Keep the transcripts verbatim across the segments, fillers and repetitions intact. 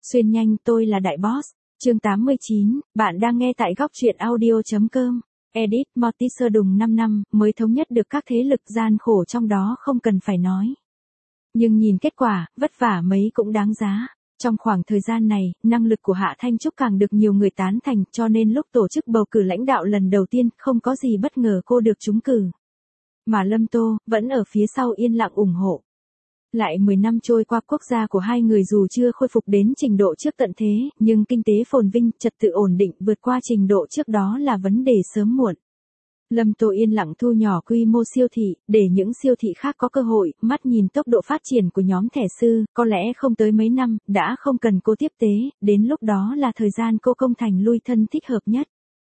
Xuyên nhanh tôi là đại boss. Chương tám mươi chín, bạn đang nghe tại góc truyện audio.com. Edit Mortimer đùng năm năm mới thống nhất được các thế lực, gian khổ trong đó không cần phải nói. Nhưng nhìn kết quả, vất vả mấy cũng đáng giá. Trong khoảng thời gian này, năng lực của Hạ Thanh Trúc càng được nhiều người tán thành, cho nên lúc tổ chức bầu cử lãnh đạo lần đầu tiên, không có gì bất ngờ cô được trúng cử. Mà Lâm Tô, vẫn ở phía sau yên lặng ủng hộ. Lại mười năm trôi qua, quốc gia của hai người dù chưa khôi phục đến trình độ trước tận thế, nhưng kinh tế phồn vinh, trật tự ổn định vượt qua trình độ trước đó là vấn đề sớm muộn. Lâm Tô yên lặng thu nhỏ quy mô siêu thị, để những siêu thị khác có cơ hội. Mắt nhìn tốc độ phát triển của nhóm thẻ sư, có lẽ không tới mấy năm, đã không cần cô tiếp tế, đến lúc đó là thời gian cô công thành lui thân thích hợp nhất.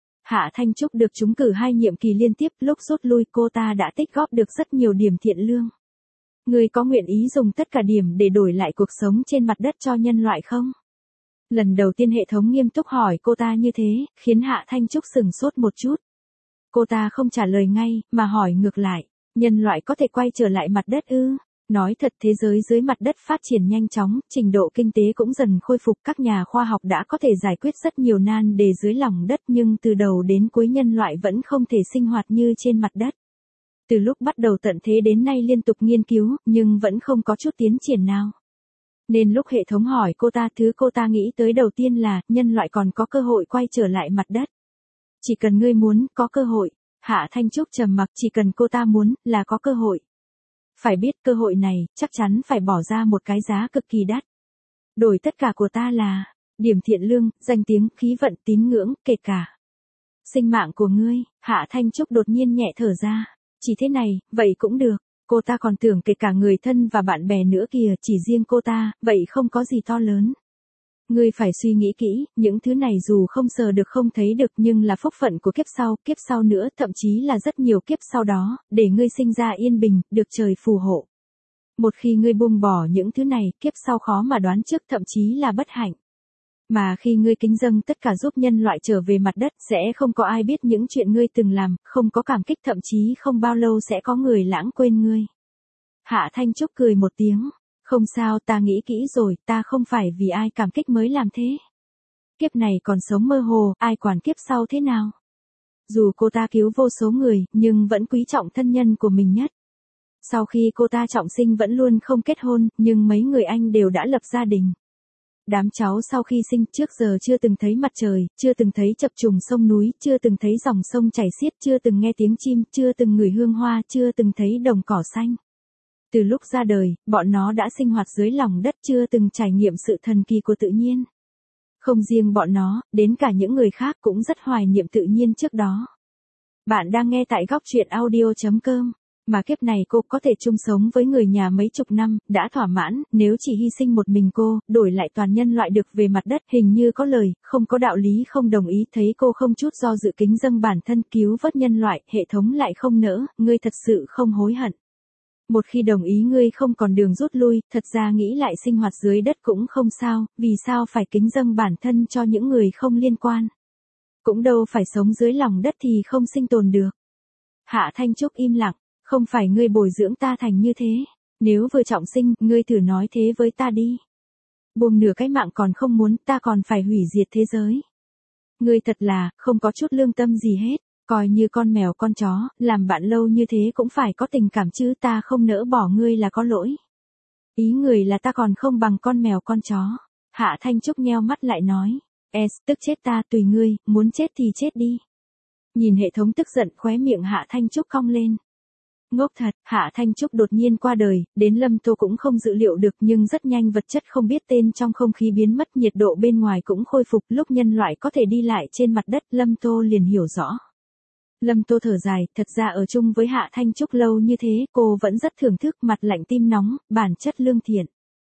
Hạ Thanh Trúc được trúng cử hai nhiệm kỳ liên tiếp, lúc rút lui cô ta đã tích góp được rất nhiều điểm thiện lương. Người có nguyện ý dùng tất cả điểm để đổi lại cuộc sống trên mặt đất cho nhân loại không? Lần đầu tiên hệ thống nghiêm túc hỏi cô ta như thế, khiến Hạ Thanh Trúc sửng sốt một chút. Cô ta không trả lời ngay, mà hỏi ngược lại, nhân loại có thể quay trở lại mặt đất ư? Nói thật, thế giới dưới mặt đất phát triển nhanh chóng, trình độ kinh tế cũng dần khôi phục, các nhà khoa học đã có thể giải quyết rất nhiều nan đề dưới lòng đất, nhưng từ đầu đến cuối nhân loại vẫn không thể sinh hoạt như trên mặt đất. Từ lúc bắt đầu tận thế đến nay liên tục nghiên cứu, nhưng vẫn không có chút tiến triển nào. Nên lúc hệ thống hỏi cô ta, thứ cô ta nghĩ tới đầu tiên là, nhân loại còn có cơ hội quay trở lại mặt đất. Chỉ cần ngươi muốn, có cơ hội. Hạ Thanh Trúc trầm mặc, chỉ cần cô ta muốn, là có cơ hội. Phải biết cơ hội này, chắc chắn phải bỏ ra một cái giá cực kỳ đắt. Đổi tất cả của ta là, điểm thiện lương, danh tiếng, khí vận, tín ngưỡng, kể cả sinh mạng của ngươi. Hạ Thanh Trúc đột nhiên nhẹ thở ra. Chỉ thế này, vậy cũng được. Cô ta còn tưởng kể cả người thân và bạn bè nữa kìa, chỉ riêng cô ta, vậy không có gì to lớn. Ngươi phải suy nghĩ kỹ, những thứ này dù không sờ được không thấy được nhưng là phúc phận của kiếp sau, kiếp sau nữa, thậm chí là rất nhiều kiếp sau đó, để ngươi sinh ra yên bình, được trời phù hộ. Một khi ngươi buông bỏ những thứ này, kiếp sau khó mà đoán trước, thậm chí là bất hạnh. Mà khi ngươi kính dâng tất cả giúp nhân loại trở về mặt đất, sẽ không có ai biết những chuyện ngươi từng làm, không có cảm kích, thậm chí không bao lâu sẽ có người lãng quên ngươi. Hạ Thanh Trúc cười một tiếng. Không sao, ta nghĩ kỹ rồi, ta không phải vì ai cảm kích mới làm thế. Kiếp này còn sống mơ hồ, ai quản kiếp sau thế nào. Dù cô ta cứu vô số người, nhưng vẫn quý trọng thân nhân của mình nhất. Sau khi cô ta trọng sinh vẫn luôn không kết hôn, nhưng mấy người anh đều đã lập gia đình. Đám cháu sau khi sinh trước giờ chưa từng thấy mặt trời, chưa từng thấy chập trùng sông núi, chưa từng thấy dòng sông chảy xiết, chưa từng nghe tiếng chim, chưa từng ngửi hương hoa, chưa từng thấy đồng cỏ xanh. Từ lúc ra đời, bọn nó đã sinh hoạt dưới lòng đất, chưa từng trải nghiệm sự thần kỳ của tự nhiên. Không riêng bọn nó, đến cả những người khác cũng rất hoài niệm tự nhiên trước đó. Bạn đang nghe tại góc truyện audio.com. Mà kiếp này cô có thể chung sống với người nhà mấy chục năm, đã thỏa mãn, nếu chỉ hy sinh một mình cô, đổi lại toàn nhân loại được về mặt đất, hình như có lời, không có đạo lý không đồng ý, thấy cô không chút do dự kính dâng bản thân cứu vớt nhân loại, hệ thống lại không nỡ, ngươi thật sự không hối hận. Một khi đồng ý ngươi không còn đường rút lui, thật ra nghĩ lại sinh hoạt dưới đất cũng không sao, vì sao phải kính dâng bản thân cho những người không liên quan. Cũng đâu phải sống dưới lòng đất thì không sinh tồn được. Hạ Thanh Trúc im lặng, không phải ngươi bồi dưỡng ta thành như thế, nếu vừa trọng sinh, ngươi thử nói thế với ta đi. Buông nửa cái mạng còn không muốn, ta còn phải hủy diệt thế giới. Ngươi thật là, không có chút lương tâm gì hết. Coi như con mèo con chó, làm bạn lâu như thế cũng phải có tình cảm chứ, ta không nỡ bỏ ngươi là có lỗi. Ý người là ta còn không bằng con mèo con chó. Hạ Thanh Trúc nheo mắt lại nói. Es, tức chết ta, tùy ngươi, muốn chết thì chết đi. Nhìn hệ thống tức giận, khóe miệng Hạ Thanh Trúc cong lên. Ngốc thật, Hạ Thanh Trúc đột nhiên qua đời, đến Lâm Tô cũng không dự liệu được, nhưng rất nhanh vật chất không biết tên trong không khí biến mất, nhiệt độ bên ngoài cũng khôi phục, lúc nhân loại có thể đi lại trên mặt đất, Lâm Tô liền hiểu rõ. Lâm Tô thở dài, thật ra ở chung với Hạ Thanh Trúc lâu như thế, cô vẫn rất thưởng thức, mặt lạnh tim nóng, bản chất lương thiện.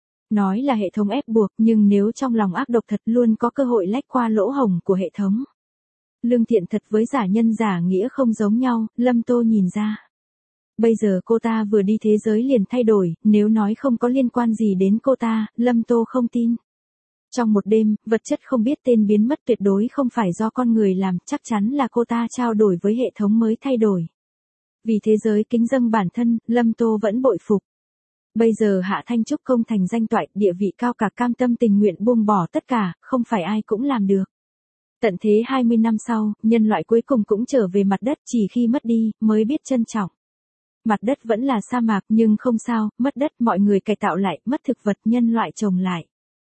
Nói là hệ thống ép buộc, nhưng nếu trong lòng ác độc thật luôn có cơ hội lách qua lỗ hổng của hệ thống. Lương thiện thật với giả nhân giả nghĩa không giống nhau, Lâm Tô nhìn ra. Bây giờ cô ta vừa đi thế giới liền thay đổi, nếu nói không có liên quan gì đến cô ta, Lâm Tô không tin. Trong một đêm, vật chất không biết tên biến mất tuyệt đối không phải do con người làm, chắc chắn là cô ta trao đổi với hệ thống mới thay đổi. Vì thế giới kính dâng bản thân, Lâm Tô vẫn bội phục. Bây giờ Hạ Thanh Trúc công thành danh toại, địa vị cao cả, cam tâm tình nguyện buông bỏ tất cả, không phải ai cũng làm được. Tận thế hai mươi năm sau, nhân loại cuối cùng cũng trở về mặt đất, chỉ khi mất đi, mới biết trân trọng. Mặt đất vẫn là sa mạc nhưng không sao, mất đất mọi người cải tạo lại, mất thực vật nhân loại trồng lại.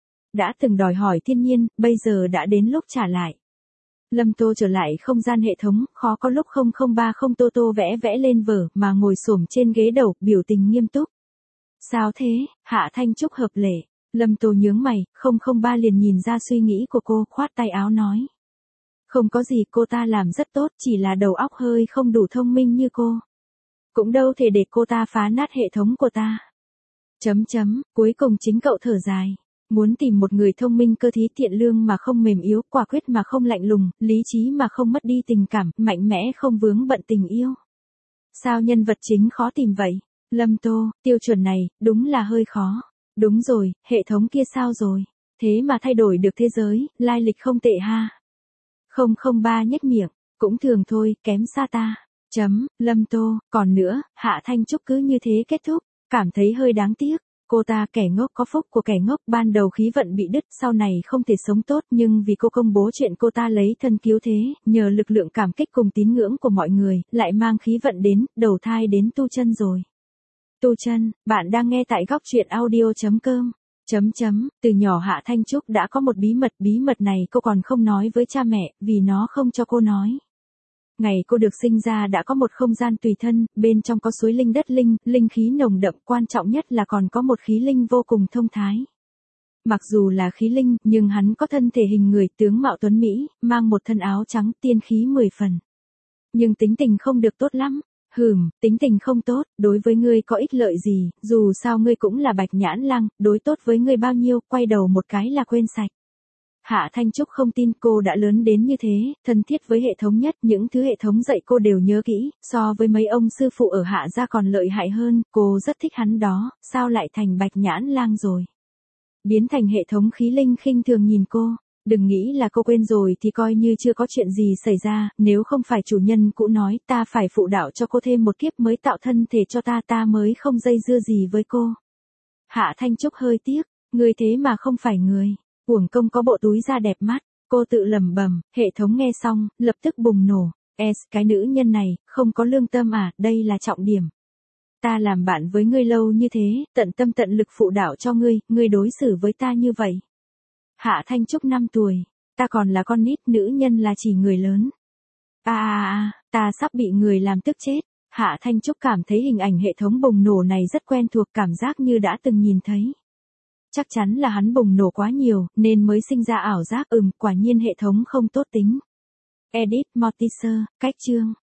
Đã từng đòi hỏi thiên nhiên, bây giờ đã đến lúc trả lại. Lâm Tô trở lại không gian hệ thống, khó có lúc không không ba không Tô Tô vẽ vẽ lên vở mà ngồi xổm trên ghế đầu, biểu tình nghiêm túc. Sao thế, Hạ Thanh Trúc hợp lệ. Lâm Tô nhướng mày, không không ba liền nhìn ra suy nghĩ của cô, khoát tay áo nói. Không có gì, cô ta làm rất tốt, chỉ là đầu óc hơi không đủ thông minh như cô. Cũng đâu thể để cô ta phá nát hệ thống của ta. Chấm chấm, cuối cùng chính cậu thở dài. Muốn tìm một người thông minh cơ thí, thiện lương mà không mềm yếu, quả quyết mà không lạnh lùng, lý trí mà không mất đi tình cảm, mạnh mẽ không vướng bận tình yêu. Sao nhân vật chính khó tìm vậy? Lâm Tô, tiêu chuẩn này, đúng là hơi khó. Đúng rồi, hệ thống kia sao rồi? Thế mà thay đổi được thế giới, lai lịch không tệ ha. không không ba nhếch miệng, cũng thường thôi, kém xa ta. Chấm, Lâm Tô, còn nữa, Hạ Thanh Trúc cứ như thế kết thúc, cảm thấy hơi đáng tiếc. Cô ta kẻ ngốc có phúc của kẻ ngốc, ban đầu khí vận bị đứt, sau này không thể sống tốt, nhưng vì cô công bố chuyện cô ta lấy thân cứu thế, nhờ lực lượng cảm kích cùng tín ngưỡng của mọi người, lại mang khí vận đến, đầu thai đến tu chân rồi. Tu chân, bạn đang nghe tại góc truyện audio chấm com. Chấm chấm, từ nhỏ Hạ Thanh Trúc đã có một bí mật, bí mật này cô còn không nói với cha mẹ, vì nó không cho cô nói. Ngày cô được sinh ra đã có một không gian tùy thân, bên trong có suối linh đất linh, linh khí nồng đậm, quan trọng nhất là còn có một khí linh vô cùng thông thái. Mặc dù là khí linh, nhưng hắn có thân thể hình người, tướng mạo tuấn Mỹ, mang một thân áo trắng, tiên khí mười phần. Nhưng tính tình không được tốt lắm. Hừm, tính tình không tốt, đối với ngươi có ích lợi gì, dù sao ngươi cũng là Bạch Nhãn Lang, đối tốt với ngươi bao nhiêu, quay đầu một cái là quên sạch. Hạ Thanh Trúc không tin cô đã lớn đến như thế, thân thiết với hệ thống nhất, những thứ hệ thống dạy cô đều nhớ kỹ, so với mấy ông sư phụ ở Hạ gia còn lợi hại hơn, cô rất thích hắn đó, sao lại thành Bạch Nhãn Lang rồi. Biến thành hệ thống khí linh khinh thường nhìn cô, đừng nghĩ là cô quên rồi thì coi như chưa có chuyện gì xảy ra, nếu không phải chủ nhân cũ nói ta phải phụ đạo cho cô thêm một kiếp mới tạo thân thể cho ta ta mới không dây dưa gì với cô. Hạ Thanh Trúc hơi tiếc, người thế mà không phải người. Uổng công có bộ túi da đẹp mắt, cô tự lẩm bẩm, hệ thống nghe xong, lập tức bùng nổ. Es, cái nữ nhân này, không có lương tâm à, đây là trọng điểm. Ta làm bạn với ngươi lâu như thế, tận tâm tận lực phụ đạo cho ngươi, ngươi đối xử với ta như vậy. Hạ Thanh Trúc năm tuổi, ta còn là con nít, nữ nhân là chỉ người lớn. À à à, ta sắp bị người làm tức chết. Hạ Thanh Trúc cảm thấy hình ảnh hệ thống bùng nổ này rất quen thuộc, cảm giác như đã từng nhìn thấy. Chắc chắn là hắn bùng nổ quá nhiều, nên mới sinh ra ảo giác, ừm, quả nhiên hệ thống không tốt tính. Edit Mortimer, cách chương.